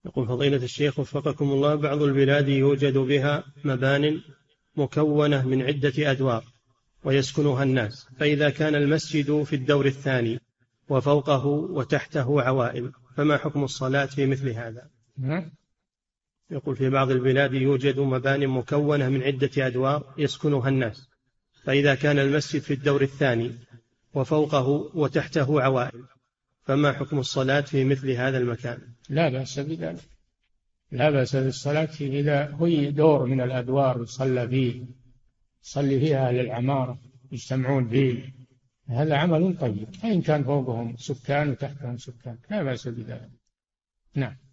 يقول فضيلة الشيخ وفقكم الله، بعض البلاد يوجد بها مبان مكونة من عدة أدوار ويسكنها الناس، فإذا كان المسجد في الدور الثاني وفوقه وتحته عوائل فما حكم الصلاة في مثل هذا؟ يقول في بعض البلاد يوجد مبان مكونة من عدة أدوار يسكنها الناس، فإذا كان المسجد في الدور الثاني وفوقه وتحته عوائل فما حكم الصلاة في مثل هذا المكان؟ لا بأس بذلك، لا بأس بالصلاة فيه إذا هي دور من الأدوار يصلى فيه، يصلي فيها أهل العمارة يجتمعون فيه، هذا عمل طيب. فإن كان فوقهم سكان وتحتهم سكان لا بأس بذلك. نعم.